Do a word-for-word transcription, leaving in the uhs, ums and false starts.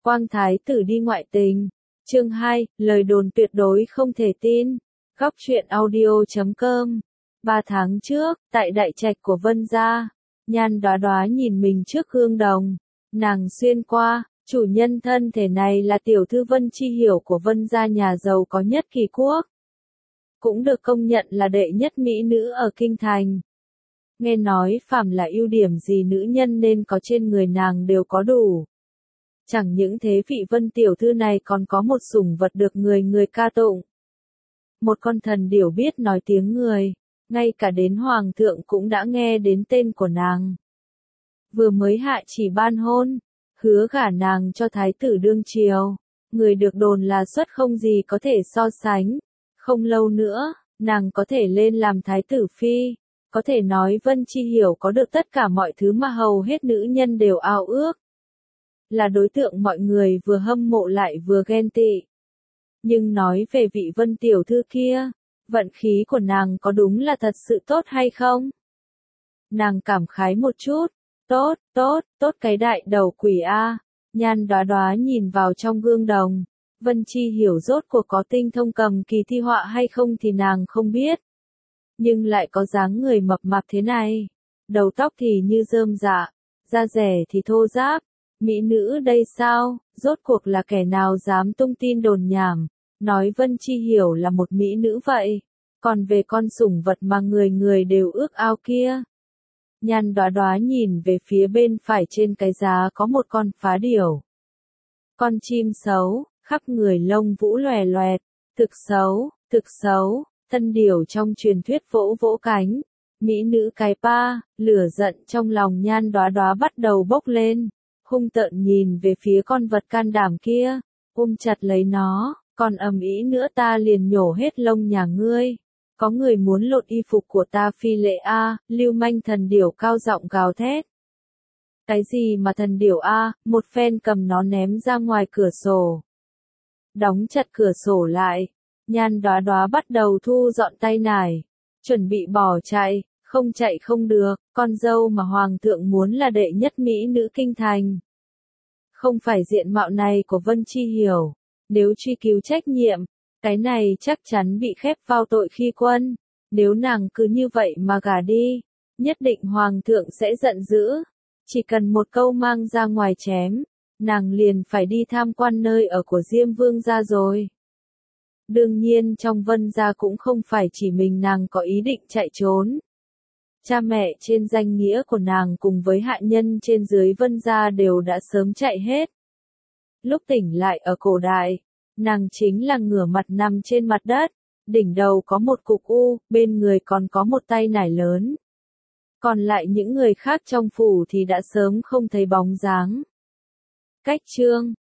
Quang thái tử đi ngoại tình. Chương hai, lời đồn tuyệt đối không thể tin. Góc truyện audio chấm com. Ba tháng trước, tại đại trạch của Vân gia, Nhan Đóa Đóa nhìn mình trước gương đồng, nàng xuyên qua, chủ nhân thân thể này là tiểu thư Vân Chi Hiểu của Vân gia nhà giàu có nhất Kỳ quốc, cũng được công nhận là đệ nhất mỹ nữ ở kinh thành. Nghe nói phàm là ưu điểm gì nữ nhân nên có trên người nàng đều có đủ. Chẳng những thế vị Vân tiểu thư này còn có một sủng vật được người người ca tụng. Một con thần điểu biết nói tiếng người, ngay cả đến hoàng thượng cũng đã nghe đến tên của nàng. Vừa mới hạ chỉ ban hôn, hứa gả nàng cho thái tử đương triều, người được đồn là xuất không gì có thể so sánh. Không lâu nữa, nàng có thể lên làm thái tử phi, có thể nói Vân Chi Hiểu có được tất cả mọi thứ mà hầu hết nữ nhân đều ao ước. Là đối tượng mọi người vừa hâm mộ lại vừa ghen tị. Nhưng nói về vị Vân tiểu thư kia, vận khí của nàng có đúng là thật sự tốt hay không? Nàng cảm khái một chút, tốt, tốt, tốt cái đại đầu quỷ a. Nhan Đóa Đóa nhìn vào trong gương đồng, Vân Chi Hiểu rốt cuộc có tinh thông cầm kỳ thi họa hay không thì nàng không biết. Nhưng lại có dáng người mập mạp thế này, đầu tóc thì như rơm rạ, da rẻ thì thô ráp. Mỹ nữ đây sao, rốt cuộc là kẻ nào dám tung tin đồn nhảm, nói Vân Chi Hiểu là một mỹ nữ vậy, còn về con sủng vật mà người người đều ước ao kia. Nhan Đóa Đóa nhìn về phía bên phải trên cái giá có một con phá điểu. Con chim xấu, khắp người lông vũ lòe loẹt, thực xấu, thực xấu, thân điểu trong truyền thuyết vỗ vỗ cánh. Mỹ nữ cái pa, lửa giận trong lòng Nhan Đóa Đóa bắt đầu bốc lên. Hung tợn nhìn về phía con vật can đảm kia, ôm chặt lấy nó, còn ầm ĩ nữa ta liền nhổ hết lông nhà ngươi. Có người muốn lột y phục của ta phi lệ a, lưu manh thần điểu cao giọng gào thét. Cái gì mà thần điểu a, một phen cầm nó ném ra ngoài cửa sổ. Đóng chặt cửa sổ lại, Nhan Đóa Đóa bắt đầu thu dọn tay nải, chuẩn bị bỏ chạy. Không chạy không được, con dâu mà hoàng thượng muốn là đệ nhất mỹ nữ kinh thành. Không phải diện mạo này của Vân Chi Hiểu, nếu truy cứu trách nhiệm, cái này chắc chắn bị khép vào tội khi quân. Nếu nàng cứ như vậy mà gả đi, nhất định hoàng thượng sẽ giận dữ. Chỉ cần một câu mang ra ngoài chém, nàng liền phải đi tham quan nơi ở của Diêm Vương gia rồi. Đương nhiên trong Vân gia cũng không phải chỉ mình nàng có ý định chạy trốn. Cha mẹ trên danh nghĩa của nàng cùng với hạ nhân trên dưới Vân gia đều đã sớm chạy hết. Lúc tỉnh lại ở cổ đại, nàng chính là ngửa mặt nằm trên mặt đất, đỉnh đầu có một cục u, bên người còn có một tay nải lớn. Còn lại những người khác trong phủ thì đã sớm không thấy bóng dáng. Cách chương